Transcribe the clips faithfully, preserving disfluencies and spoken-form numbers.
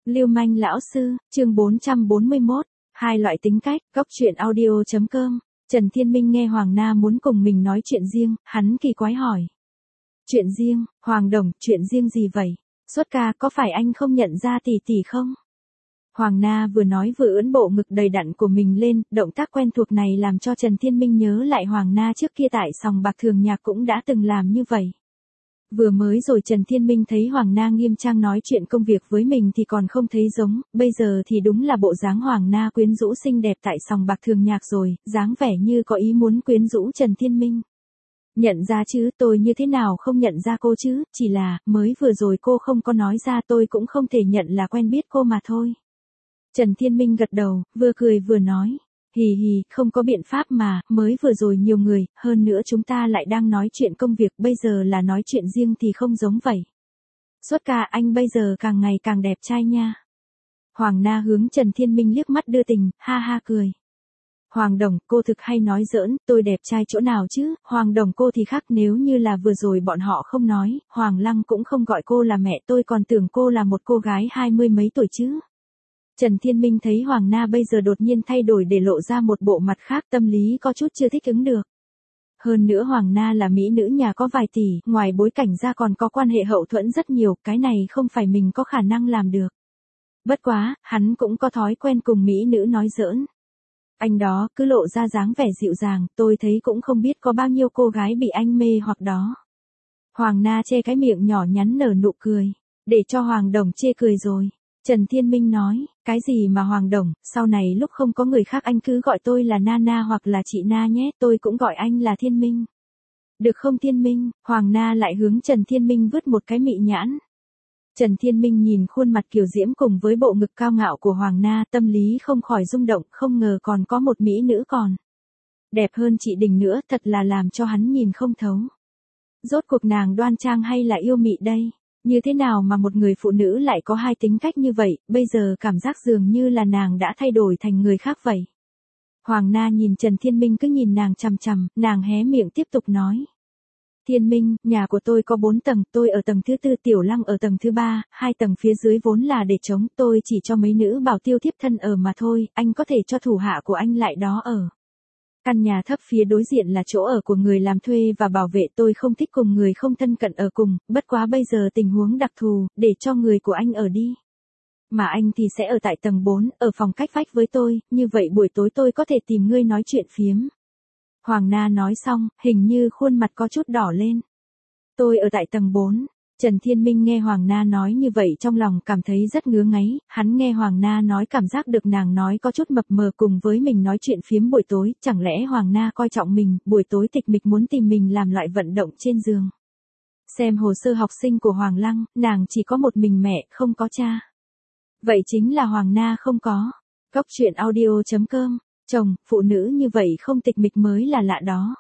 Lưu manh lão sư, chương bốn trăm bốn mươi mốt, hai loại tính cách, góc truyện audio chấm com. Trần Thiên Minh nghe Hoàng Na muốn cùng mình nói chuyện riêng, hắn kỳ quái hỏi. Chuyện riêng, Hoàng Đồng, chuyện riêng gì vậy? Xuất ca, có phải anh không nhận ra tỷ tỷ không? Hoàng Na vừa nói vừa ưỡn bộ ngực đầy đặn của mình lên, động tác quen thuộc này làm cho Trần Thiên Minh nhớ lại Hoàng Na trước kia tại sòng bạc Thường Nhạc cũng đã từng làm như vậy. Vừa mới rồi Trần Thiên Minh thấy Hoàng Na nghiêm trang nói chuyện công việc với mình thì còn không thấy giống, bây giờ thì đúng là bộ dáng Hoàng Na quyến rũ xinh đẹp tại sòng bạc Thường Nhạc rồi, dáng vẻ như có ý muốn quyến rũ Trần Thiên Minh. Nhận ra chứ, tôi như thế nào không nhận ra cô chứ, chỉ là, mới vừa rồi cô không có nói ra tôi cũng không thể nhận là quen biết cô mà thôi. Trần Thiên Minh gật đầu, vừa cười vừa nói. Hì hì, không có biện pháp mà, mới vừa rồi nhiều người, hơn nữa chúng ta lại đang nói chuyện công việc, bây giờ là nói chuyện riêng thì không giống vậy. Xuất ca, anh bây giờ càng ngày càng đẹp trai nha. Hoàng Na hướng Trần Thiên Minh liếc mắt đưa tình, ha ha cười. Hoàng Đồng, cô thực hay nói giỡn, tôi đẹp trai chỗ nào chứ, Hoàng Đồng cô thì khác, nếu như là vừa rồi bọn họ không nói, Hoàng Lăng cũng không gọi cô là mẹ, tôi còn tưởng cô là một cô gái hai mươi mấy tuổi chứ. Trần Thiên Minh thấy Hoàng Na bây giờ đột nhiên thay đổi để lộ ra một bộ mặt khác, tâm lý có chút chưa thích ứng được. Hơn nữa Hoàng Na là mỹ nữ nhà có vài tỷ, ngoài bối cảnh ra còn có quan hệ hậu thuẫn rất nhiều, cái này không phải mình có khả năng làm được. Bất quá, hắn cũng có thói quen cùng mỹ nữ nói giỡn. Anh đó cứ lộ ra dáng vẻ dịu dàng, tôi thấy cũng không biết có bao nhiêu cô gái bị anh mê hoặc đó. Hoàng Na che cái miệng nhỏ nhắn nở nụ cười, để cho Hoàng Đồng chê cười rồi. Trần Thiên Minh nói, cái gì mà Hoàng Đồng, sau này lúc không có người khác anh cứ gọi tôi là Nana hoặc là chị Na nhé, tôi cũng gọi anh là Thiên Minh. Được không Thiên Minh? Hoàng Na lại hướng Trần Thiên Minh vứt một cái mị nhãn. Trần Thiên Minh nhìn khuôn mặt kiều diễm cùng với bộ ngực cao ngạo của Hoàng Na, tâm lý không khỏi rung động, không ngờ còn có một mỹ nữ còn đẹp hơn chị Đình nữa, thật là làm cho hắn nhìn không thấu. Rốt cuộc nàng đoan trang hay là yêu mị đây? Như thế nào mà một người phụ nữ lại có hai tính cách như vậy, bây giờ cảm giác dường như là nàng đã thay đổi thành người khác vậy. Hoàng Na nhìn Trần Thiên Minh cứ nhìn nàng chằm chằm, nàng hé miệng tiếp tục nói. Thiên Minh, nhà của tôi có bốn tầng, tôi ở tầng thứ tư, Tiểu Lăng ở tầng thứ ba, hai tầng phía dưới vốn là để trống, tôi chỉ cho mấy nữ bảo tiêu thiếp thân ở mà thôi, anh có thể cho thủ hạ của anh lại đó ở. Căn nhà thấp phía đối diện là chỗ ở của người làm thuê và bảo vệ, tôi không thích cùng người không thân cận ở cùng, bất quá bây giờ tình huống đặc thù, để cho người của anh ở đi. Mà anh thì sẽ ở tại tầng bốn, ở phòng cách vách với tôi, như vậy buổi tối tôi có thể tìm ngươi nói chuyện phiếm. Hoàng Na nói xong, hình như khuôn mặt có chút đỏ lên. Tôi ở tại tầng bốn. Trần Thiên Minh nghe Hoàng Na nói như vậy trong lòng cảm thấy rất ngứa ngáy, hắn nghe Hoàng Na nói cảm giác được nàng nói có chút mập mờ cùng với mình nói chuyện phiếm buổi tối, chẳng lẽ Hoàng Na coi trọng mình, buổi tối tịch mịch muốn tìm mình làm loại vận động trên giường. Xem hồ sơ học sinh của Hoàng Lăng, nàng chỉ có một mình mẹ, không có cha. Vậy chính là Hoàng Na không có. Góc truyện audio chấm com, chồng, phụ nữ như vậy không tịch mịch mới là lạ đó.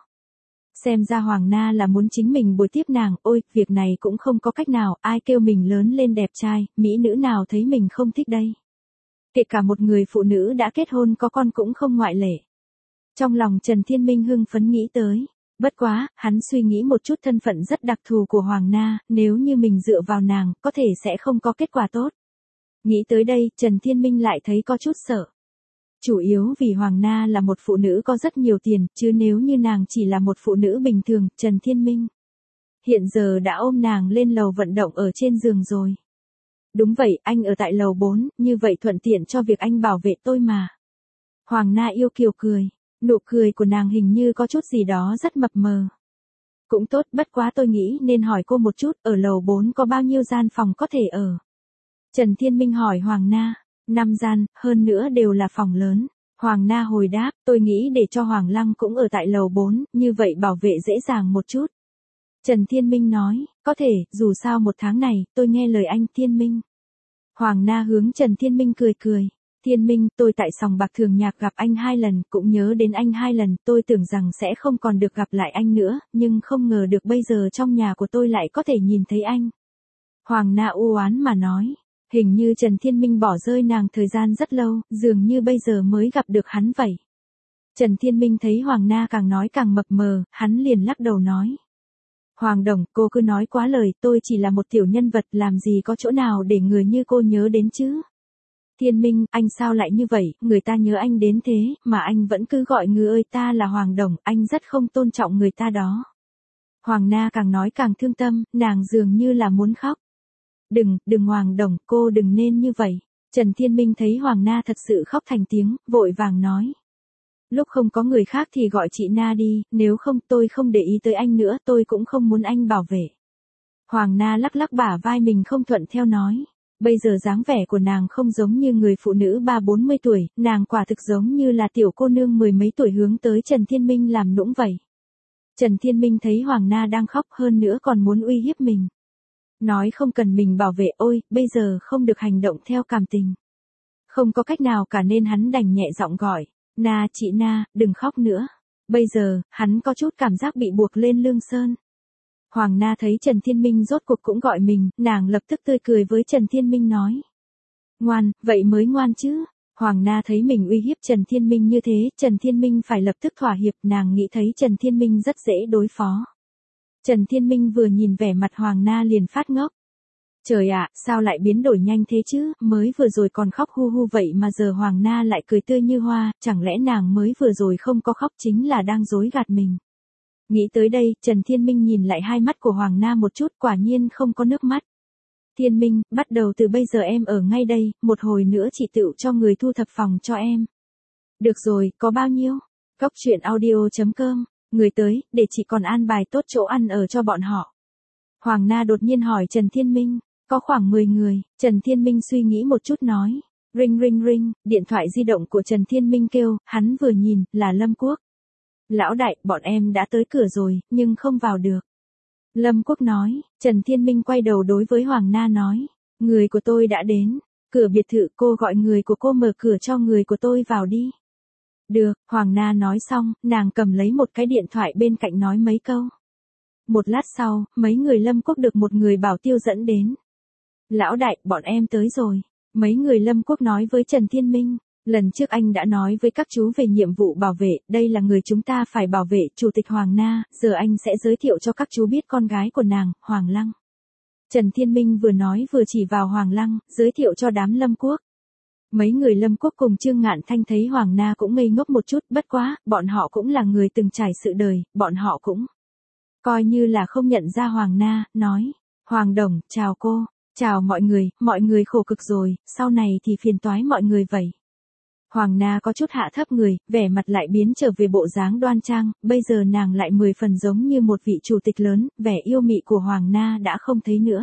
Xem ra Hoàng Na là muốn chính mình bồi tiếp nàng, ôi, việc này cũng không có cách nào, ai kêu mình lớn lên đẹp trai, mỹ nữ nào thấy mình không thích đây. Kể cả một người phụ nữ đã kết hôn có con cũng không ngoại lệ. Trong lòng Trần Thiên Minh hưng phấn nghĩ tới, bất quá, hắn suy nghĩ một chút thân phận rất đặc thù của Hoàng Na, nếu như mình dựa vào nàng, có thể sẽ không có kết quả tốt. Nghĩ tới đây, Trần Thiên Minh lại thấy có chút sợ. Chủ yếu vì Hoàng Na là một phụ nữ có rất nhiều tiền, chứ nếu như nàng chỉ là một phụ nữ bình thường, Trần Thiên Minh hiện giờ đã ôm nàng lên lầu vận động ở trên giường rồi. Đúng vậy, anh ở tại lầu bốn, như vậy thuận tiện cho việc anh bảo vệ tôi mà. Hoàng Na yêu kiều cười, nụ cười của nàng hình như có chút gì đó rất mập mờ. Cũng tốt, bất quá tôi nghĩ nên hỏi cô một chút, ở lầu bốn có bao nhiêu gian phòng có thể ở? Trần Thiên Minh hỏi Hoàng Na. Năm gian, hơn nữa đều là phòng lớn. Hoàng Na hồi đáp, tôi nghĩ để cho Hoàng Lăng cũng ở tại lầu bốn, như vậy bảo vệ dễ dàng một chút. Trần Thiên Minh nói, có thể, dù sao một tháng này, tôi nghe lời anh Thiên Minh. Hoàng Na hướng Trần Thiên Minh cười cười. Thiên Minh, tôi tại sòng bạc Thường Nhạc gặp anh hai lần, cũng nhớ đến anh hai lần, tôi tưởng rằng sẽ không còn được gặp lại anh nữa, nhưng không ngờ được bây giờ trong nhà của tôi lại có thể nhìn thấy anh. Hoàng Na u oán mà nói. Hình như Trần Thiên Minh bỏ rơi nàng thời gian rất lâu, dường như bây giờ mới gặp được hắn vậy. Trần Thiên Minh thấy Hoàng Na càng nói càng mập mờ, hắn liền lắc đầu nói. Hoàng Đồng, cô cứ nói quá lời, tôi chỉ là một tiểu nhân vật, làm gì có chỗ nào để người như cô nhớ đến chứ. Thiên Minh, anh sao lại như vậy, người ta nhớ anh đến thế, mà anh vẫn cứ gọi người ơi ta là Hoàng Đồng, anh rất không tôn trọng người ta đó. Hoàng Na càng nói càng thương tâm, nàng dường như là muốn khóc. Đừng, đừng Hoàng Đồng, cô đừng nên như vậy. Trần Thiên Minh thấy Hoàng Na thật sự khóc thành tiếng, vội vàng nói. Lúc không có người khác thì gọi chị Na đi, nếu không tôi không để ý tới anh nữa, tôi cũng không muốn anh bảo vệ. Hoàng Na lắc lắc bả vai mình không thuận theo nói. Bây giờ dáng vẻ của nàng không giống như người phụ nữ ba bốn mươi tuổi, nàng quả thực giống như là tiểu cô nương mười mấy tuổi hướng tới Trần Thiên Minh làm nũng vậy. Trần Thiên Minh thấy Hoàng Na đang khóc hơn nữa còn muốn uy hiếp mình. Nói không cần mình bảo vệ, ôi, bây giờ không được hành động theo cảm tình. Không có cách nào cả nên hắn đành nhẹ giọng gọi, Na chị Na, đừng khóc nữa. Bây giờ, hắn có chút cảm giác bị buộc lên lương sơn. Hoàng Na thấy Trần Thiên Minh rốt cuộc cũng gọi mình, nàng lập tức tươi cười với Trần Thiên Minh nói. Ngoan, vậy mới ngoan chứ. Hoàng Na thấy mình uy hiếp Trần Thiên Minh như thế, Trần Thiên Minh phải lập tức thỏa hiệp, nàng nghĩ thấy Trần Thiên Minh rất dễ đối phó. Trần Thiên Minh vừa nhìn vẻ mặt Hoàng Na liền phát ngốc. Trời ạ, sao lại biến đổi nhanh thế chứ, mới vừa rồi còn khóc hu hu vậy mà giờ Hoàng Na lại cười tươi như hoa, chẳng lẽ nàng mới vừa rồi không có khóc chính là đang dối gạt mình. Nghĩ tới đây, Trần Thiên Minh nhìn lại hai mắt của Hoàng Na một chút, quả nhiên không có nước mắt. Thiên Minh, bắt đầu từ bây giờ em ở ngay đây, một hồi nữa chị tự cho người thu thập phòng cho em. Được rồi, có bao nhiêu? Góc truyện audio chấm com, người tới, để chị còn an bài tốt chỗ ăn ở cho bọn họ. Hoàng Na đột nhiên hỏi Trần Thiên Minh, có khoảng mười người, Trần Thiên Minh suy nghĩ một chút nói. Ring ring ring, điện thoại di động của Trần Thiên Minh kêu, hắn vừa nhìn, là Lâm Quốc. Lão đại, bọn em đã tới cửa rồi, nhưng không vào được. Lâm Quốc nói, Trần Thiên Minh quay đầu đối với Hoàng Na nói, người của tôi đã đến, cửa biệt thự cô gọi người của cô mở cửa cho người của tôi vào đi. Được, Hoàng Na nói xong, nàng cầm lấy một cái điện thoại bên cạnh nói mấy câu. Một lát sau, mấy người Lâm Quốc được một người bảo tiêu dẫn đến. Lão đại, bọn em tới rồi. Mấy người Lâm Quốc nói với Trần Thiên Minh. Lần trước anh đã nói với các chú về nhiệm vụ bảo vệ, đây là người chúng ta phải bảo vệ, Chủ tịch Hoàng Na, giờ anh sẽ giới thiệu cho các chú biết con gái của nàng, Hoàng Lăng. Trần Thiên Minh vừa nói vừa chỉ vào Hoàng Lăng, giới thiệu cho đám Lâm Quốc. Mấy người Lâm Quốc cùng Trương Ngạn Thanh thấy Hoàng Na cũng ngây ngốc một chút, bất quá, bọn họ cũng là người từng trải sự đời, bọn họ cũng coi như là không nhận ra Hoàng Na, nói, Hoàng Đồng, chào cô, chào mọi người, mọi người khổ cực rồi, sau này thì phiền toái mọi người vậy. Hoàng Na có chút hạ thấp người, vẻ mặt lại biến trở về bộ dáng đoan trang, bây giờ nàng lại mười phần giống như một vị chủ tịch lớn, vẻ yêu mị của Hoàng Na đã không thấy nữa.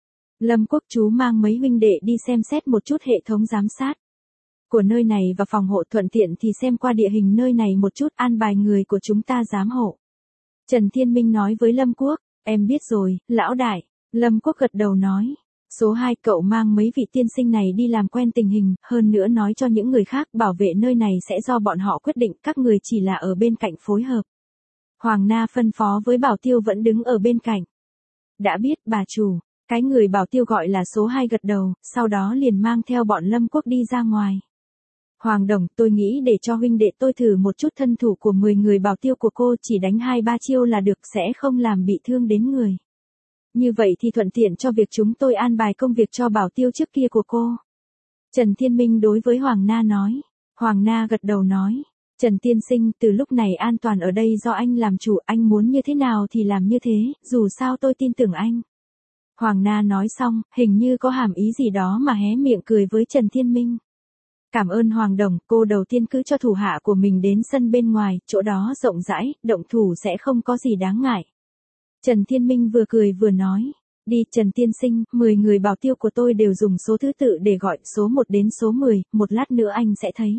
Lâm Quốc chú mang mấy huynh đệ đi xem xét một chút hệ thống giám sát của nơi này và phòng hộ, thuận tiện thì xem qua địa hình nơi này một chút, an bài người của chúng ta giám hộ. Trần Thiên Minh nói với Lâm Quốc, em biết rồi, lão đại. Lâm Quốc gật đầu nói. Số hai, cậu mang mấy vị tiên sinh này đi làm quen tình hình, hơn nữa nói cho những người khác bảo vệ nơi này sẽ do bọn họ quyết định, các người chỉ là ở bên cạnh phối hợp. Hoàng Na phân phó với bảo tiêu vẫn đứng ở bên cạnh. Đã biết, bà chủ. Cái người bảo tiêu gọi là số hai gật đầu, sau đó liền mang theo bọn Lâm Quốc đi ra ngoài. Hoàng Đồng, tôi nghĩ để cho huynh đệ tôi thử một chút thân thủ của mười người bảo tiêu của cô, chỉ đánh hai ba chiêu là được, sẽ không làm bị thương đến người. Như vậy thì thuận tiện cho việc chúng tôi an bài công việc cho bảo tiêu trước kia của cô. Trần Thiên Minh đối với Hoàng Na nói. Hoàng Na gật đầu nói. Trần tiên sinh, từ lúc này an toàn ở đây do anh làm chủ, anh muốn như thế nào thì làm như thế, dù sao tôi tin tưởng anh. Hoàng Na nói xong, hình như có hàm ý gì đó mà hé miệng cười với Trần Thiên Minh. Cảm ơn Hoàng Đồng, cô đầu tiên cứ cho thủ hạ của mình đến sân bên ngoài, chỗ đó rộng rãi, động thủ sẽ không có gì đáng ngại. Trần Thiên Minh vừa cười vừa nói, đi Trần tiên sinh, mười người bảo tiêu của tôi đều dùng số thứ tự để gọi, số một đến số mười, một lát nữa anh sẽ thấy.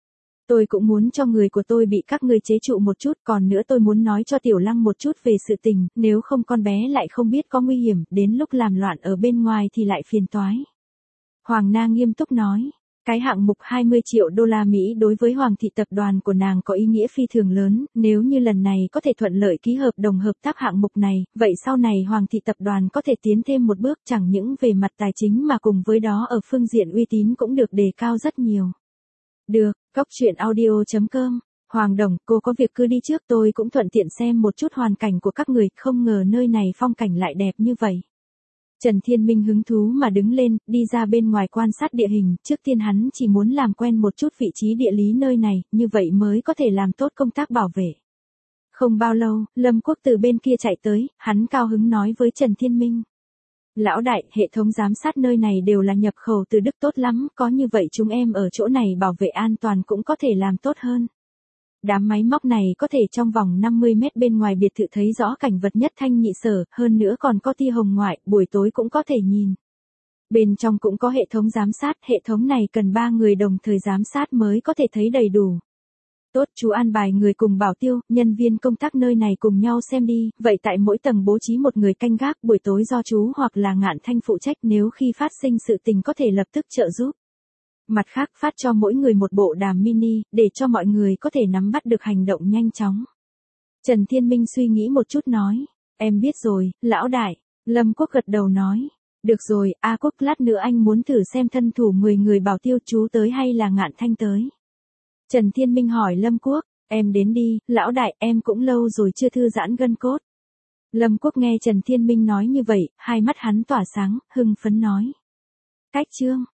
Tôi cũng muốn cho người của tôi bị các ngươi chế trụ một chút, còn nữa tôi muốn nói cho Tiểu Lăng một chút về sự tình, nếu không con bé lại không biết có nguy hiểm, đến lúc làm loạn ở bên ngoài thì lại phiền toái. Hoàng Na nghiêm túc nói. Cái hạng mục hai mươi triệu đô la Mỹ đối với Hoàng thị tập đoàn của nàng có ý nghĩa phi thường lớn, nếu như lần này có thể thuận lợi ký hợp đồng hợp tác hạng mục này, vậy sau này Hoàng thị tập đoàn có thể tiến thêm một bước, chẳng những về mặt tài chính mà cùng với đó ở phương diện uy tín cũng được đề cao rất nhiều. Được, góc truyện audio chấm com, Hoàng Đồng, cô có việc cứ đi trước, tôi cũng thuận tiện xem một chút hoàn cảnh của các người, không ngờ nơi này phong cảnh lại đẹp như vậy. Trần Thiên Minh hứng thú mà đứng lên, đi ra bên ngoài quan sát địa hình, trước tiên hắn chỉ muốn làm quen một chút vị trí địa lý nơi này, như vậy mới có thể làm tốt công tác bảo vệ. Không bao lâu, Lâm Quốc từ bên kia chạy tới, hắn cao hứng nói với Trần Thiên Minh. Lão đại, hệ thống giám sát nơi này đều là nhập khẩu từ Đức tốt lắm, có như vậy chúng em ở chỗ này bảo vệ an toàn cũng có thể làm tốt hơn. Đám máy móc này có thể trong vòng năm mươi mét bên ngoài biệt thự thấy rõ cảnh vật nhất thanh nhị sở, hơn nữa còn có tia hồng ngoại, buổi tối cũng có thể nhìn. Bên trong cũng có hệ thống giám sát, hệ thống này cần ba người đồng thời giám sát mới có thể thấy đầy đủ. Tốt, chú an bài người cùng bảo tiêu, nhân viên công tác nơi này cùng nhau xem đi, vậy tại mỗi tầng bố trí một người canh gác, buổi tối do chú hoặc là Ngạn Thanh phụ trách, nếu khi phát sinh sự tình có thể lập tức trợ giúp. Mặt khác phát cho mỗi người một bộ đàm mini, để cho mọi người có thể nắm bắt được hành động nhanh chóng. Trần Thiên Minh suy nghĩ một chút nói, em biết rồi, lão đại. Lâm Quốc gật đầu nói, được rồi, A Quốc lát nữa anh muốn thử xem thân thủ mười người bảo tiêu chú tới hay là Ngạn Thanh tới. Trần Thiên Minh hỏi Lâm Quốc, em đến đi, lão đại, em cũng lâu rồi chưa thư giãn gân cốt. Lâm Quốc nghe Trần Thiên Minh nói như vậy, hai mắt hắn tỏa sáng, hưng phấn nói. Cách chương